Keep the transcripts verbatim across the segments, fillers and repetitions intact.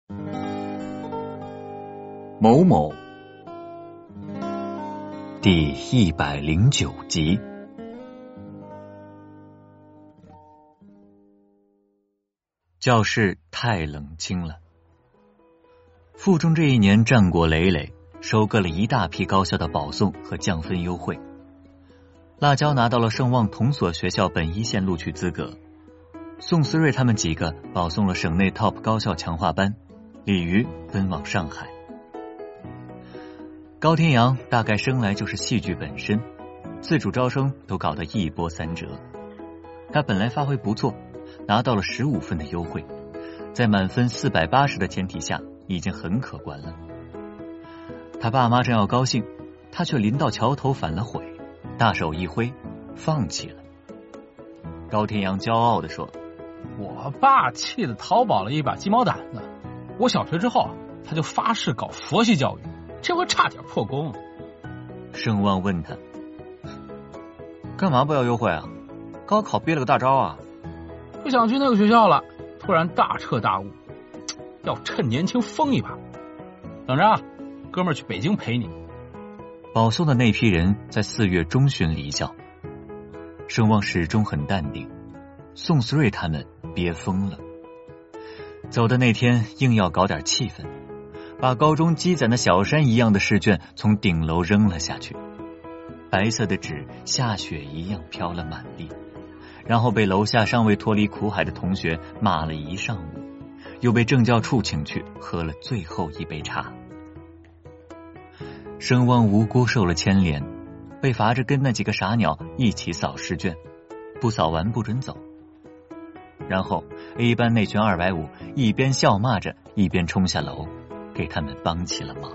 某某第一百零九集。教室太冷清了。附中这一年战果累累，收割了一大批高校的保送和降分优惠。辣椒拿到了圣望同所学校本一线录取资格，宋思睿他们几个保送了省内 top 高校强化班，李瑜分往上海。高天阳大概生来就是戏剧本身，自主招生都搞得一波三折。他本来发挥不错，拿到了十五分的优惠，在满分四百八十的前提下已经很可观了。他爸妈正要高兴，他却临到桥头反了悔，大手一挥放弃了。高天阳骄傲地说， 我爸气得淘宝了一把鸡毛掸子，我小学之后他就发誓搞佛系教育，这回差点破功。 盛望问他，干嘛不要优惠啊？高考憋了个大招啊？ 不想去那个学校了，突然大彻大悟，要趁年轻疯一把。等着啊，哥们儿去北京陪你。 保送的那批人在四月中旬离校，盛望始终很淡定，宋思睿他们憋疯了。走的那天硬要搞点气氛，把高中积攒的小山一样的试卷从顶楼扔了下去，白色的纸下雪一样飘了满地，然后被楼下尚未脱离苦海的同学骂了一上午，又被政教处请去喝了最后一杯茶。声望无辜受了牵连，被罚着跟那几个傻鸟一起扫试卷，不扫完不准走。然后 A 班那群二百五一边笑骂着一边冲下楼，给他们帮起了忙。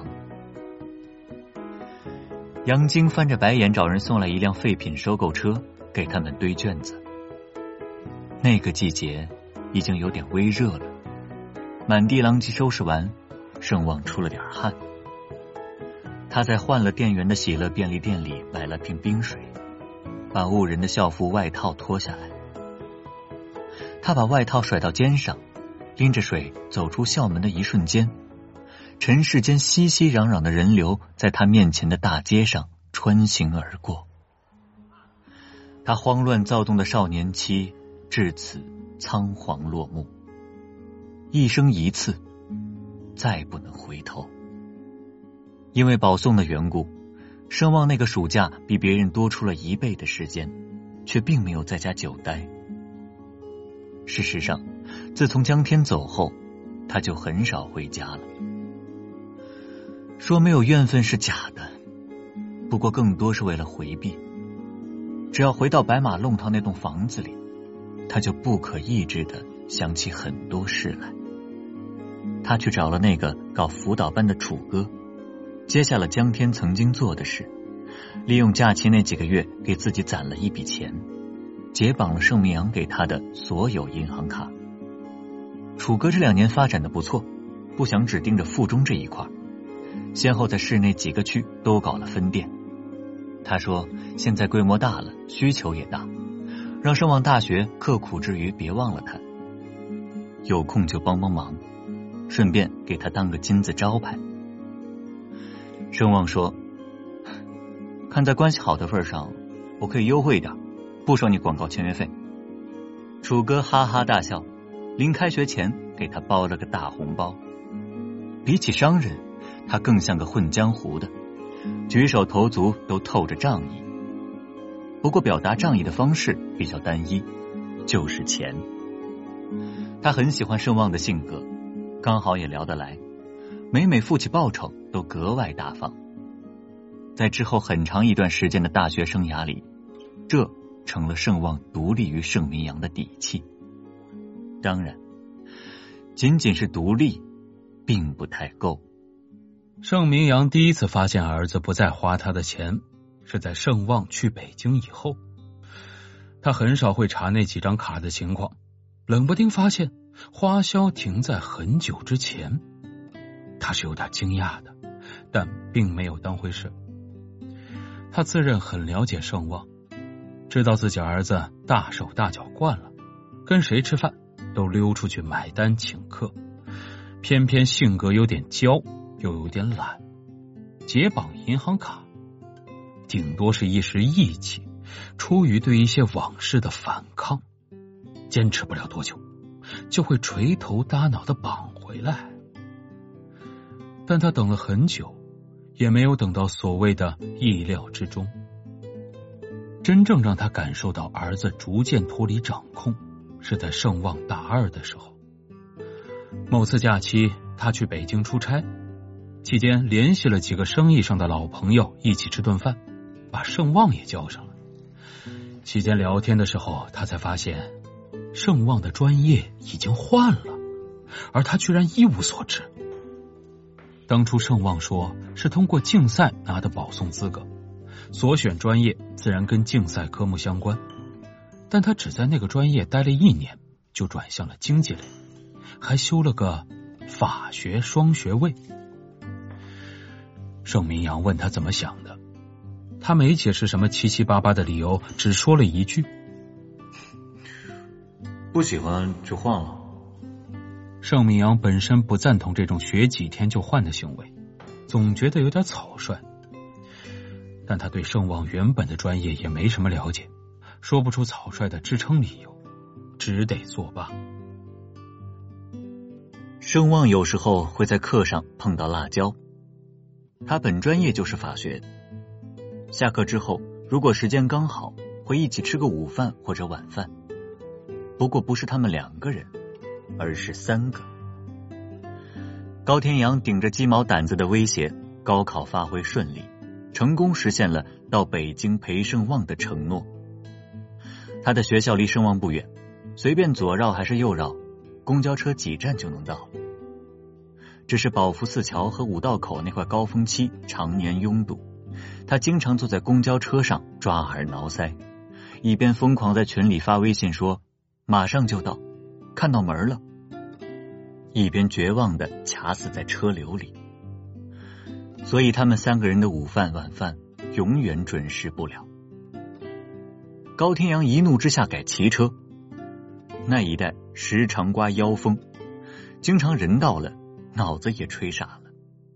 杨晶翻着白眼找人送来一辆废品收购车，给他们堆卷子。那个季节已经有点微热了，满地狼藉收拾完，盛望出了点汗。他在换了店员的喜乐便利店里买了瓶冰水，把误人的校服外套脱下来。他把外套甩到肩上，拎着水走出校门的一瞬间，尘世间熙熙攘攘的人流在他面前的大街上穿行而过。他慌乱躁动的少年期至此仓皇落幕，一生一次，再不能回头。因为保送的缘故，声望那个暑假比别人多出了一倍的时间，却并没有在家久待。事实上，自从江天走后，他就很少回家了。说没有怨愤是假的，不过更多是为了回避。只要回到白马弄堂那栋房子里，他就不可抑制地想起很多事来。他去找了那个搞辅导班的楚哥，接下了江天曾经做的事，利用假期那几个月给自己攒了一笔钱，解绑了盛明阳给他的所有银行卡。楚哥这两年发展的不错，不想只盯着附中这一块，先后在市内几个区都搞了分店。他说现在规模大了，需求也大，让盛望大学刻苦之余别忘了他，有空就帮帮忙，顺便给他当个金字招牌。盛望说，看在关系好的份上，我可以优惠一点，不收你广告签约费。楚哥哈哈大笑，临开学前给他包了个大红包。比起商人，他更像个混江湖的，举手投足都透着仗义。不过表达仗义的方式比较单一，就是钱。他很喜欢盛望的性格，刚好也聊得来，每每付起报酬都格外大方。在之后很长一段时间的大学生涯里，这成了盛望独立于盛明阳的底气。当然，仅仅是独立并不太够。 盛明阳第一次发现儿子不再花他的钱，是在盛望去北京以后。他很少会查那几张卡的情况，冷不丁发现花销停在很久之前。他是有点惊讶的，但并没有当回事。他自认很了解盛望，知道自己儿子大手大脚惯了，跟谁吃饭都溜出去买单请客， 偏偏性格有点娇，又有点懒，解绑银行卡顶多是一时义气，出于对一些往事的反抗，坚持不了多久就会垂头耷脑的绑回来。但他等了很久，也没有等到所谓的意料之中。真正让他感受到儿子逐渐脱离掌控，是在盛旺大二的时候。某次假期，他去北京出差，期间联系了几个生意上的老朋友一起吃顿饭，把盛旺也叫上了。期间聊天的时候，他才发现盛旺的专业已经换了，而他居然一无所知。当初盛旺说是通过竞赛拿的保送资格，所选专业自然跟竞赛科目相关，但他只在那个专业待了一年，就转向了经济类，还修了个法学双学位。盛明阳问他怎么想的，他没解释什么七七八八的理由，只说了一句： 不喜欢就换了。 盛明阳本身不赞同这种学几天就换的行为，总觉得有点草率，但他对盛旺原本的专业也没什么了解，说不出草率的支撑理由，只得作罢。 盛旺有时候会在课上碰到辣椒，他本专业就是法学，下课之后如果时间刚好，会一起吃个午饭或者晚饭，不过不是他们两个人，而是三个。高天阳顶着鸡毛掸子的威胁，高考发挥顺利，成功实现了到北京陪盛旺的承诺。他的学校离盛旺不远，随便左绕还是右绕，公交车几站就能到。只是宝福寺桥和五道口那块高峰期常年拥堵，他经常坐在公交车上抓耳挠腮，一边疯狂在群里发微信说马上就到，看到门了，一边绝望地卡死在车流里。所以他们三个人的午饭晚饭永远准时不了。高天阳一怒之下改骑车，那一带时常刮妖风，经常人到了脑子也吹傻了。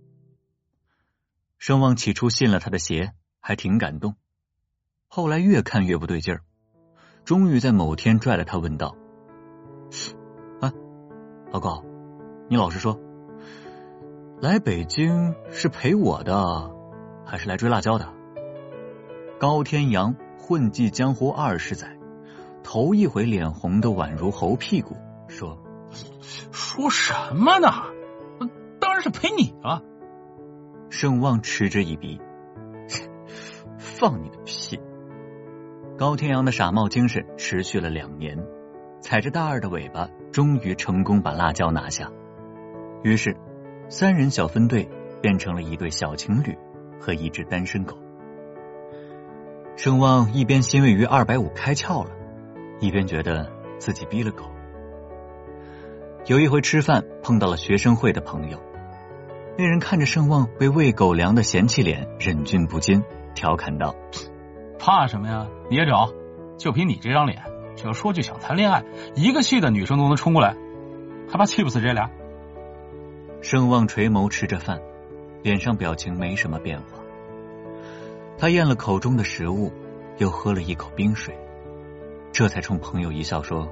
盛旺起初信了他的邪，还挺感动，后来越看越不对劲儿，终于在某天拽了他问道：啊，老高，你老实说，来北京是陪我的还是来追辣椒的？高天阳混迹江湖二十载，头一回脸红的宛如猴屁股，说： 说什么呢？当然是陪你啊！ 盛旺嗤之以鼻：放你的屁！高天阳的傻帽精神持续了两年，踩着大二的尾巴，终于成功把辣椒拿下。于是三人小分队变成了一对小情侣和一只单身狗。盛旺一边欣慰于二百五开窍了，一边觉得自己逼了狗。有一回吃饭碰到了学生会的朋友，那人看着盛旺被喂狗粮的嫌弃脸，忍俊不禁，调侃道： 怕什么呀？你也找，就凭你这张脸，只要说句想谈恋爱，一个系的女生都能冲过来，还怕气不死这俩？ 盛旺垂眸吃着饭，脸上表情没什么变化。他咽了口中的食物，又喝了一口冰水，这才冲朋友一笑说：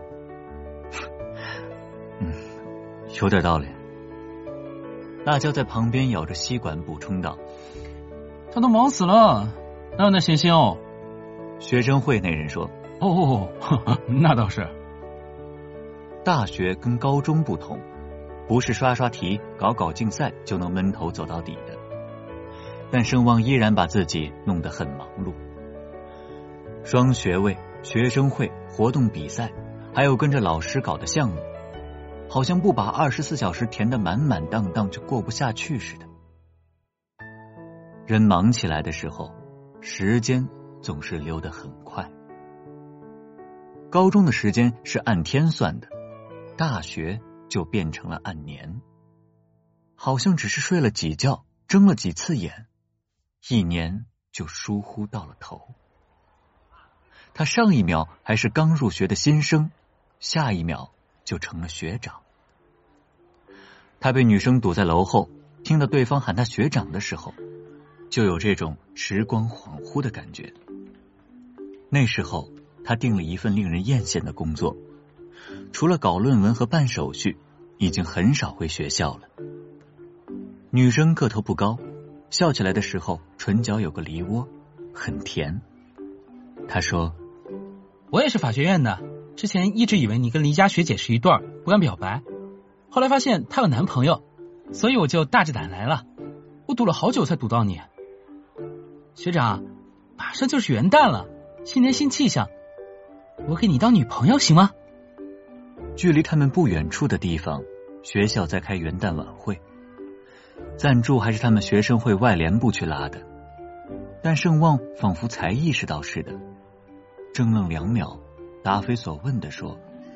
嗯，有点道理。辣椒在旁边咬着吸管补充道： 他都忙死了，哪有那闲心哦？ 学生会那人说： 哦，呵呵，那倒是。 大学跟高中不同，不是刷刷题搞搞竞赛就能闷头走到底的。但盛旺依然把自己弄得很忙碌，双学位、学生会、活动比赛，还有跟着老师搞的项目，好像不把二十四小时填得满满当当就过不下去似的。人忙起来的时候，时间总是溜得很快。高中的时间是按天算的，大学就变成了按年，好像只是睡了几觉，睁了几次眼，一年就疏忽到了头。他上一秒还是刚入学的新生，下一秒就成了学长。 他被女生堵在楼后，听到对方喊他学长的时候，就有这种时光恍惚的感觉。那时候他定了一份令人艳羡的工作，除了搞论文和办手续，已经很少回学校了。女生个头不高，笑起来的时候唇角有个梨窝，很甜。他说， 我也是法学院的，之前一直以为你跟黎佳学姐是一对儿，不敢表白，后来发现她有男朋友，所以我就大着胆来了。我堵了好久才堵到你。学长，马上就是元旦了，新年新气象，我给你当女朋友行吗？ 距离他们不远处的地方，学校在开元旦晚会，赞助还是他们学生会外联部去拉的。但盛旺仿佛才意识到似的，怔愣两秒，答非所问地说，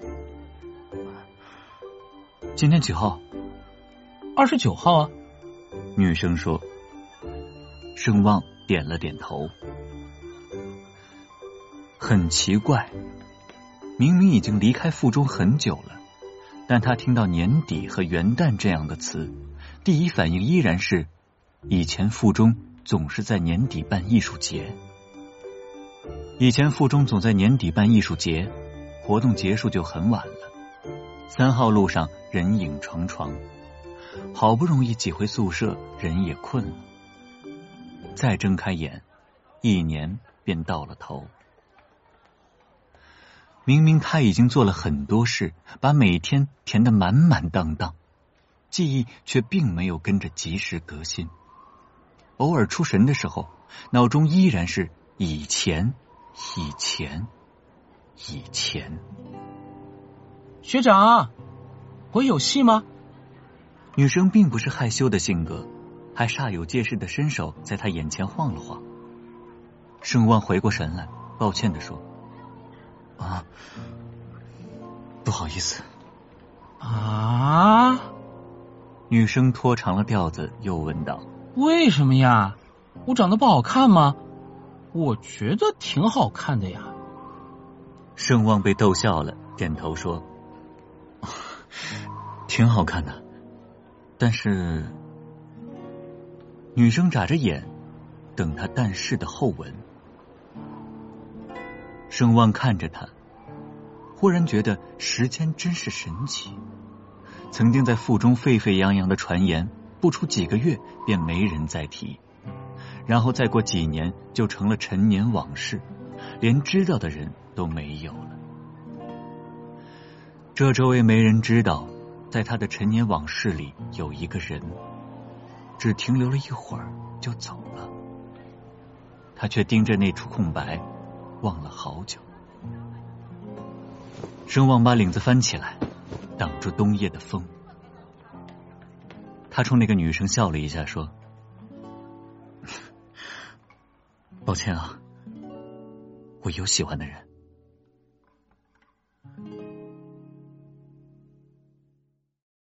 今天几号？ 二十九号啊。 女生说。盛旺点了点头。很奇怪，明明已经离开附中很久了，但他听到年底和元旦这样的词，第一反应依然是以前附中总是在年底办艺术节。以前附中总在年底办艺术节，活动结束就很晚了，三号路上人影幢幢，好不容易挤回宿舍，人也困了。再睁开眼，一年便到了头。明明他已经做了很多事，把每天填得满满当当，记忆却并没有跟着及时革新。偶尔出神的时候，脑中依然是以前以前以前。 学长，我有戏吗？ 女生并不是害羞的性格，还煞有介事的伸手在他眼前晃了晃。盛旺回过神来，抱歉地说，啊，不好意思。 啊？ 女生拖长了调子又问道， 为什么呀？我长得不好看吗？我觉得挺好看的呀。 盛旺被逗笑了，点头说，挺好看的，但是……女生眨着眼等他但是的后文。盛旺看着他，忽然觉得时间真是神奇。曾经在腹中沸沸扬扬的传言，不出几个月便没人再提，然后再过几年就成了陈年往事，连知道的人都没有了。这周围没人知道，在他的陈年往事里有一个人，只停留了一会儿就走了。他却盯着那处空白望了好久。盛旺把领子翻起来，挡住冬夜的风。他冲那个女生笑了一下，说，抱歉啊，我有喜欢的人。